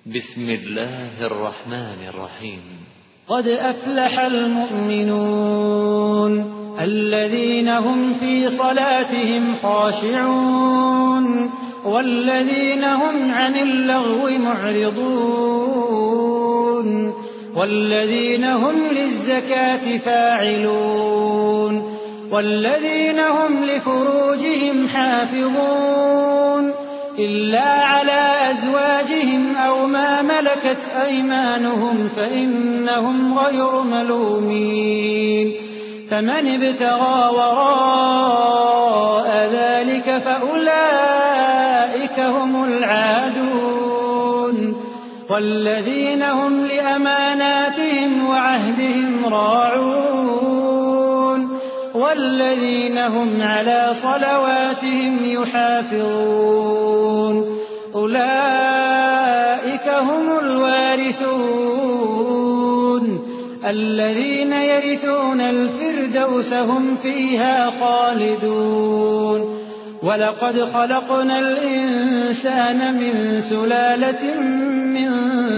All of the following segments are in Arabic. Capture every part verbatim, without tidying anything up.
بسم الله الرحمن الرحيم. قد أفلح المؤمنون الذين هم في صلاتهم خاشعون والذين هم عن اللغو معرضون والذين هم للزكاة فاعلون والذين هم لفروجهم حافظون إلا على أزواجهم أو ما ملكت أيمانهم فإنهم غير ملومين فمن ابتغى وراء ذلك فأولئك هم العادون والذين هم لأماناتهم وعهدهم راعون والذين هم على صلواتهم يحافظون أولئك هم الوارثون الذين يرثون الفردوس هم فيها خالدون ولقد خلقنا الإنسان من سلالة من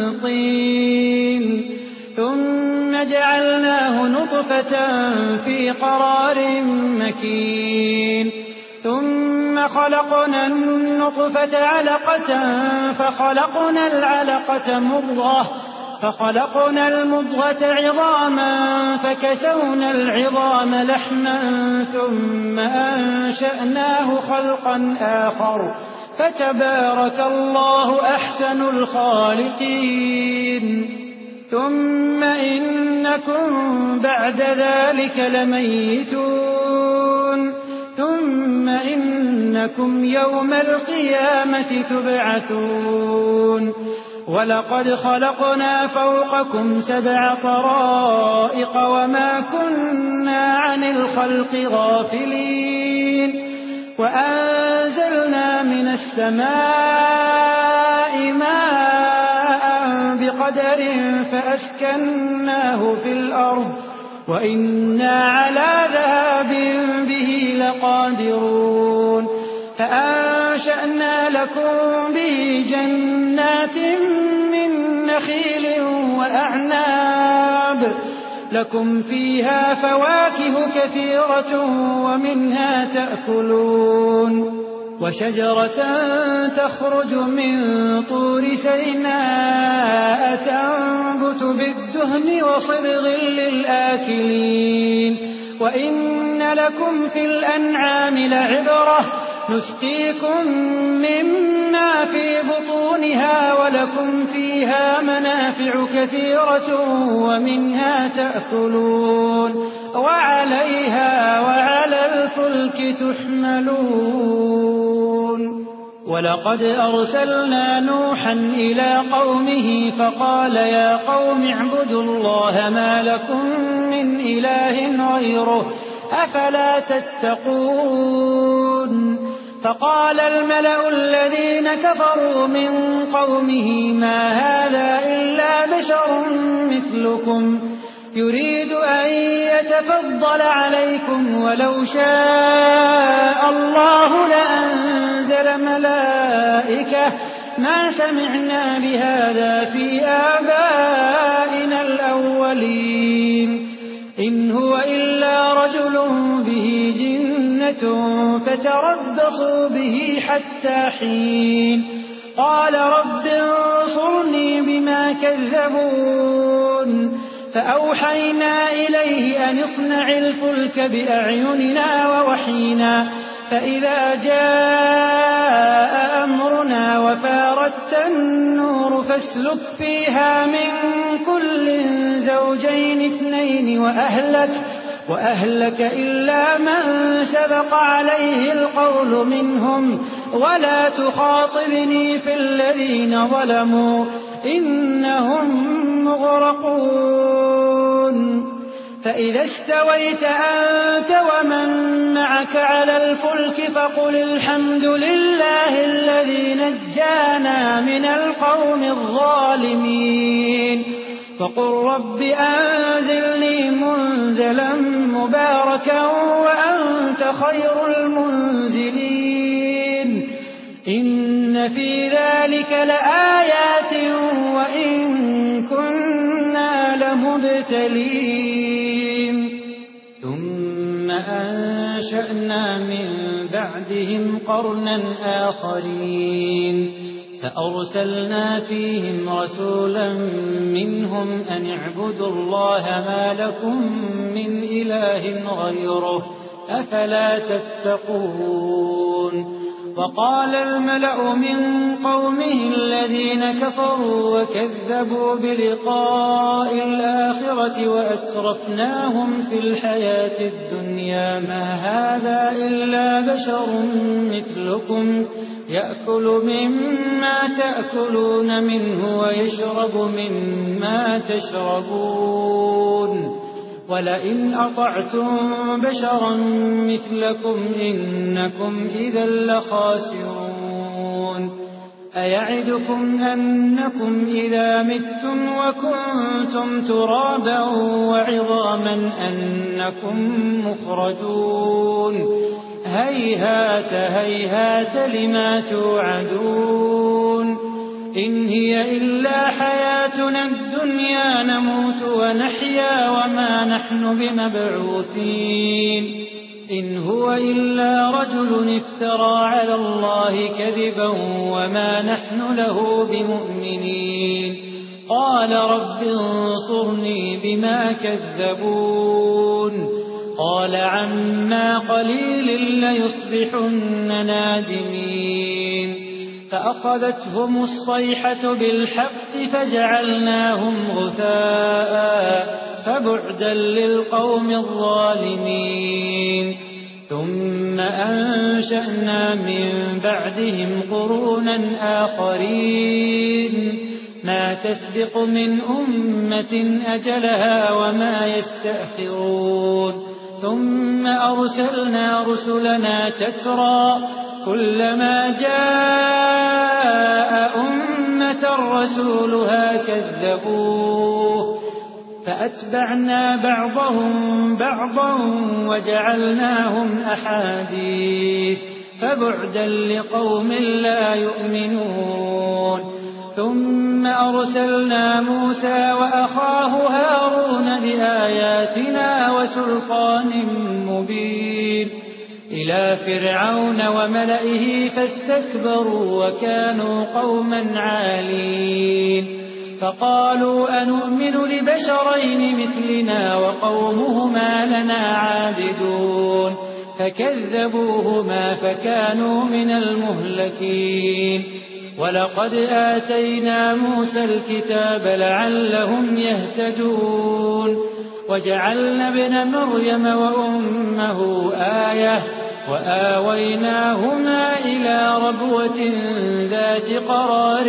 طين ثم جعلناه نطفة في قرار مكين ثم خلقنا النطفة علقة فخلقنا العلقة مضغة فخلقنا المضغة عظاما فكسونا العظام لحما ثم أنشأناه خلقا آخر فتبارك الله أحسن الخالقين ثم إنكم بعد ذلك لميتون ثم إنكم يوم القيامة تبعثون ولقد خلقنا فوقكم سبع طرائق وما كنا عن الخلق غافلين وأنزلنا من السماء ماء بقدر فأسكناه في الأرض وإنا على ذهاب به لقادرون فأنشأنا لكم به جنات من نخيل وأعناب لكم فيها فواكه كثيرة ومنها تأكلون وشجرة تخرج من طور سيناء تنبت بالدهن وصبغ للآكلين وإن لكم في الأنعام لعبرة نسقيكم مما في بطونها ولكم فيها منافع كثيرة ومنها تأكلون وعليها وعلى الفلك تحملون ولقد أرسلنا نوحا إلى قومه فقال يا قوم اعبدوا الله ما لكم من إله غيره أفلا تتقون فقال الملأ الذين كفروا من قومه ما هذا إلا بشر مثلكم يريد أن يتفضل عليكم ولو شاء الله لأنزل ملائكة ما سمعنا بهذا في آبائنا الأولين إن هو إلا رجل به جنة فتربصوا به حتى حين قال رب انصرني بما كذبون فأوحينا إليه أن اصنع الفلك بأعيننا ووحينا فإذا جاء أمرنا وفاردت النور فاسلك فيها من كل زوجين اثنين وأهلك, وأهلك إلا من سبق عليه القول منهم ولا تخاطبني في الذين ظلموا إنهم مغرقون فإذا استويت أنت ومن معك على الفلك فقل الحمد لله الذي نجانا من القوم الظالمين فقل رب أنزلني منزلا مباركا وأنت خير المنزلين إن في ذلك لآيات مبتلين ثم أنشأنا من بعدهم قرنا آخرين فأرسلنا فيهم رسولا منهم أن اعبدوا الله ما لكم من إله غيره أفلا تتقون وقال الملأ من قومه الذين كفروا وكذبوا بلقاء الآخرة وأترفناهم في الحياة الدنيا ما هذا إلا بشر مثلكم يأكل مما تأكلون منه ويشرب مما تشربون ولئن أطعتم بشرا مثلكم إنكم إذا لخاسرون أيعدكم أنكم إذا متم وكنتم ترابا وعظاما أنكم مخرجون هيهات هيهات لما توعدون إن هي إلا حياتنا الدنيا نموت ونحيا وما نحن بمبعوثين إن هو إلا رجل افترى على الله كذبا وما نحن له بمؤمنين قال رب انصرني بما كذبون قال عما قليل ليصبحن نادمين فأخذتهم الصيحة بالحق فجعلناهم غثاء فبعدا للقوم الظالمين ثم أنشأنا من بعدهم قرونا آخرين ما تسبق من أمة أجلها وما يستأخرون ثم أرسلنا رسلنا تترى كلما جاء أمة رسولها كذبوه فأتبعنا بعضهم بعضا وجعلناهم أحاديث فبعدا لقوم لا يؤمنون ثم أرسلنا موسى وأخاه هارون بآياتنا وسلطان مبين إلى فرعون وملئه فاستكبروا وكانوا قوما عالين فقالوا أنؤمن لبشرين مثلنا وقومهما لنا عابدون فكذبوهما فكانوا من المهلكين ولقد آتينا موسى الكتاب لعلهم يهتدون وجعلنا ابن مريم وأمه آية وآويناهما إلى ربوة ذات قرار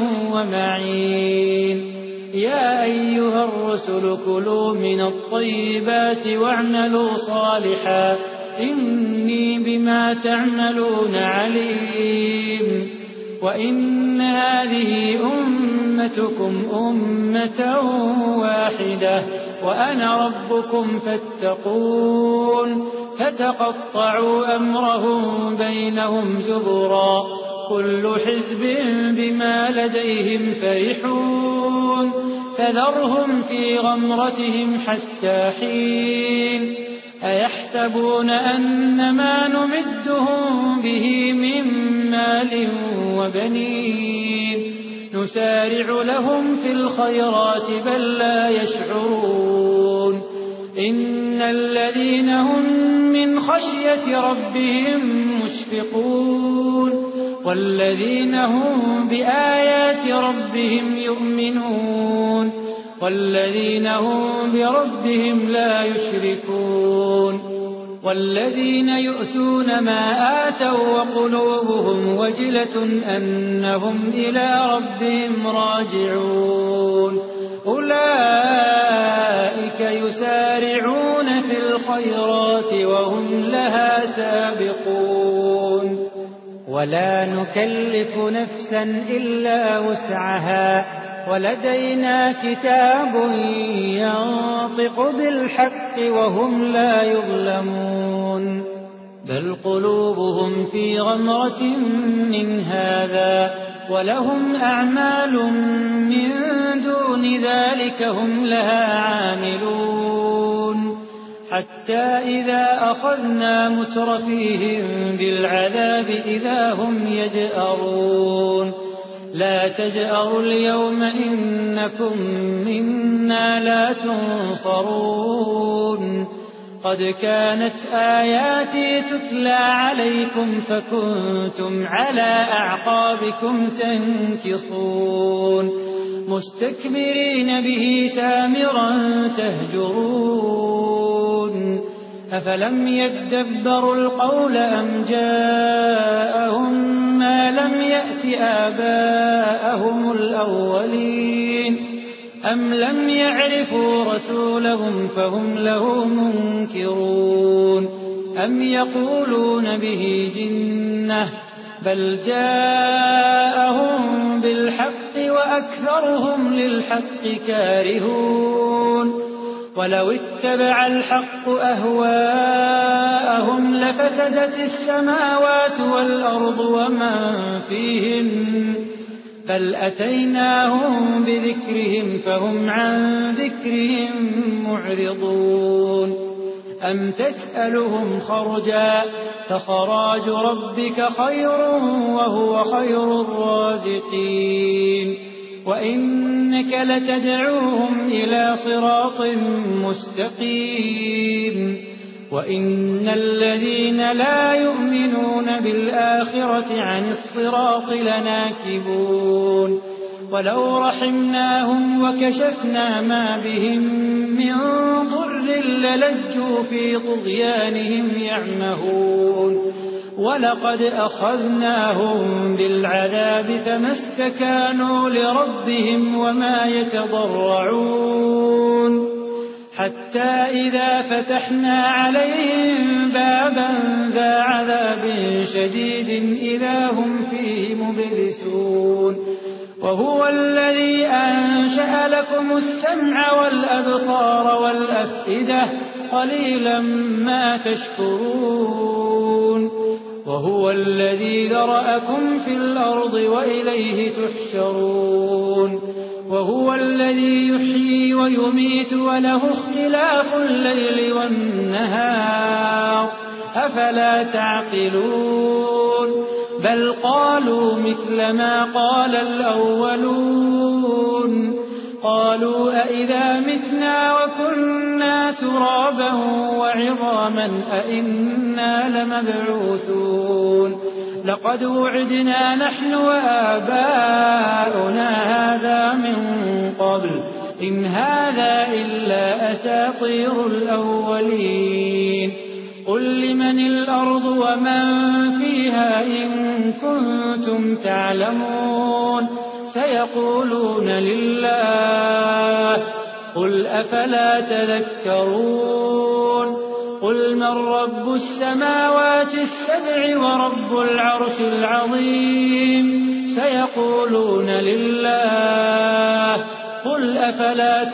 ومعين يا أيها الرسل كلوا من الطيبات واعملوا صالحا إني بما تعملون عليم وإن هذه أمتكم أمة واحدة وأنا ربكم فاتقون فتقطعوا أمرهم بينهم زبرا كل حزب بما لديهم فرحون فذرهم في غمرتهم حتى حين أيحسبون أن ما نمدهم به من مال وبنين نسارع لهم في الخيرات بل لا يشعرون إن الذين هم من خشية ربهم مشفقون والذين هم بآيات ربهم يؤمنون والذين هم بربهم لا يشركون والذين يؤتون ما آتوا وقلوبهم وجلة أنهم إلى ربهم راجعون أولئك يسارعون في الخيرات وهم لها سابقون ولا نكلف نفسا إلا وسعها ولدينا كتاب ينطق بالحق وهم لا يظلمون بل قلوبهم في غمرة من هذا ولهم أعمال من دون ذلك هم لها عاملون حتى إذا أخذنا مترفيهم بالعذاب إذا هم يجأرون لا تجأروا اليوم إنكم منا لا تنصرون قد كانت آياتي تتلى عليكم فكنتم على أعقابكم تنكصون مستكبرين به سامرا تهجرون أفلم يدبروا القول أم جاءهم ما لم يأت آباءهم الأولين أم لم يعرفوا رسولهم فهم له منكرون أم يقولون به جنة بل جاءهم بالحق وأكثرهم للحق كارهون ولو اتبع الحق أهواءهم لفسدت السماوات والأرض ومن فيهن بل أتيناهم بذكرهم فهم عن ذكرهم معرضون أم تسألهم خرجا فخراج ربك خير وهو خير الرازقين وإنك لتدعوهم إلى صراط مستقيم وإن الذين لا يؤمنون بالآخرة عن الصراط لناكبون ولو رحمناهم وكشفنا ما بهم من ضر للجوا في طغيانهم يعمهون ولقد أخذناهم بالعذاب فما استكانوا لربهم وما يتضرعون حتى إذا فتحنا عليهم بابا ذا عذاب شديد إذا هم فيه مبلسون وهو الذي أنشأ لكم السمع والأبصار والأفئدة قليلا ما تشكرون وهو الذي ذرأكم في الأرض وإليه تحشرون وهو الذي يحيي ويميت وله اختلاف الليل والنهار أفلا تعقلون بل قالوا مثل ما قال الأولون قالوا أئذا متنا وكنا ترابا وعظاما أئنا لمبعوثون لقد وعدنا نحن وآباؤنا هذا من قبل إن هذا إلا أساطير الأولين قل لمن الأرض ومن فيها إن كنتم تعلمون سيقولون لله قل أفلا تذكرون قل من رب السماوات السبع ورب العرش العظيم سيقولون لله قل أفلا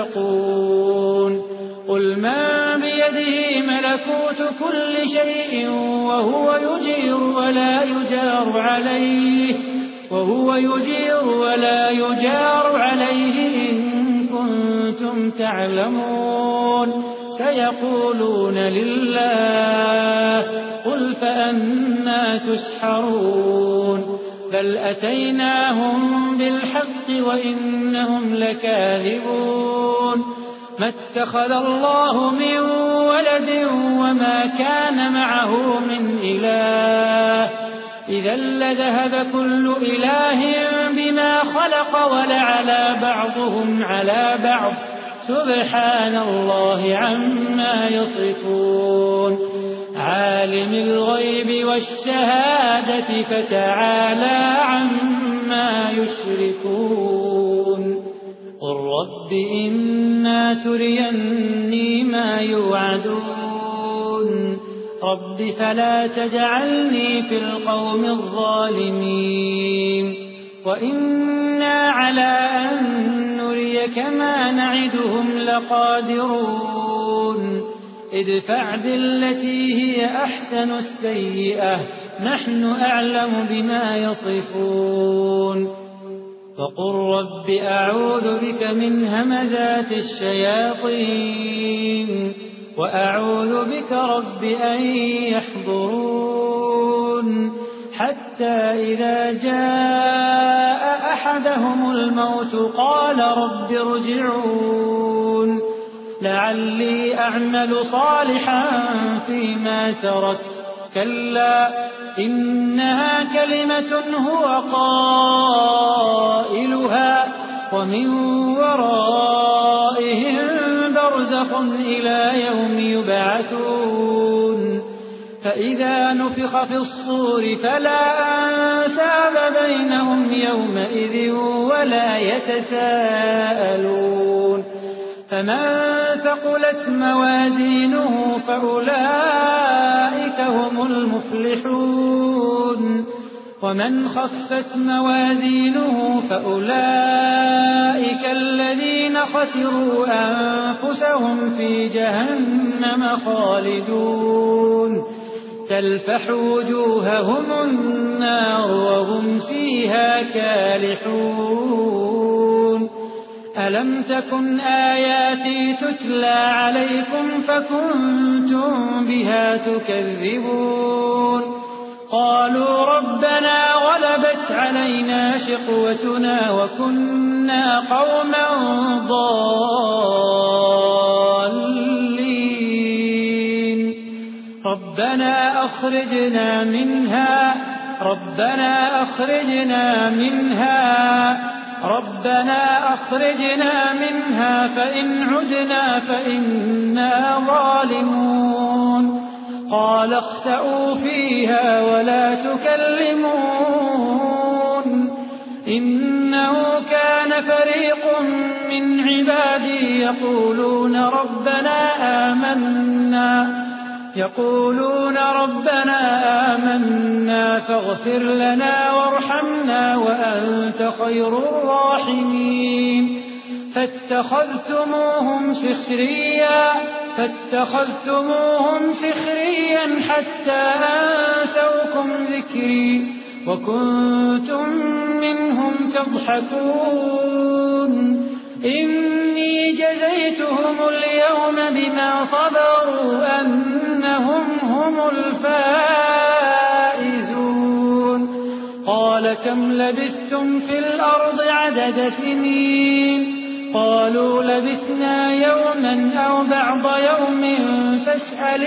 تتقون قل من بيده ملكوت كل شيء وهو يجير ولا يجار عليه وهو يجير ولا يجار عليه إن كنتم تعلمون سيقولون لله قل فأنا تسحرون بل أتيناهم بالحق وإنهم لكاذبون ما اتخذ الله من ولد وما كان معه من إله إذا لذهب كل إله بما خلق ولعلى بعضهم على بعض سبحان الله عما يصفون عالم الغيب والشهادة فتعالى عما يشركون قل رب إما تريني ما يوعدون رب فلا تجعلني في القوم الظالمين وإنا على أن نريك ما نعدهم لقادرون ادفع بالتي هي أحسن السيئة نحن أعلم بما يصفون فقل رب أعوذ بك من همزات الشياطين وأعوذ بك رب أن يحضرون حتى إذا جاء أحدهم الموت قال رب ارجعون لعلي أعمل صالحا فيما تركت كلا إنها كلمة هو قائلها ومن ورائهم برزخ إلى يوم يبعثون فإذا نفخ في الصور فلا أنساب بينهم يومئذ ولا يتساءلون فمن ثقلت موازينه فأولئك هم المفلحون ومن خفت موازينه فأولئك الذين خسروا أنفسهم في جهنم خالدون تلفح وجوههم النار وهم فيها كالحون ألم تكن آياتي تتلى عليكم فكنتم بها تكذبون قالوا ربنا غلبت علينا شقوتنا وكنا قوما ضالين ربنا أخرجنا منها ربنا أخرجنا منها ربنا أخرجنا منها فإن عدنا فإنا ظالمون قال اخسئوا فيها ولا تكلمون إنه كان فريق من عبادي يقولون ربنا آمنا يقولون ربنا آمنا فاغفر لنا وارحمنا وأنت خير الراحمين فاتخذتموهم سخريا فاتخذتموهم سخريا حتى أنسوكم ذكري وكنتم منهم تضحكون إني جزيتهم اليوم بما صبروا أنهم هم الفائزون قال كم لبثتم في الأرض عدد سنين قالوا لبثنا يوما أو بعض يوم فاسأل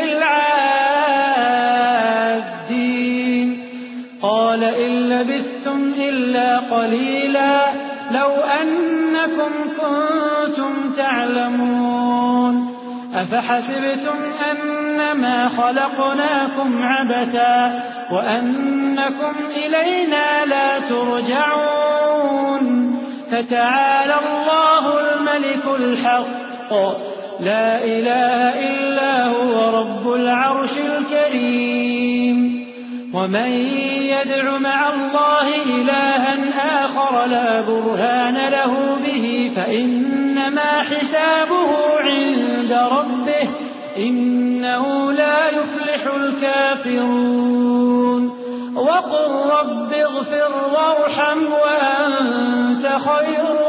العادين قال إن لبثتم إلا قليلا لو أنكم كنتم تعلمون أفحسبتم أنما خلقناكم عبثا وأنكم إلينا لا ترجعون فتعالى الله الملك الحق لا إله إلا هو رب العرش الكريم ومن يدع مع الله إلها آخر لا برهان له به فإنما حسابه عند ربه إنه لا يفلح الكافرون وقل رب اغفر وارحم وأنت خير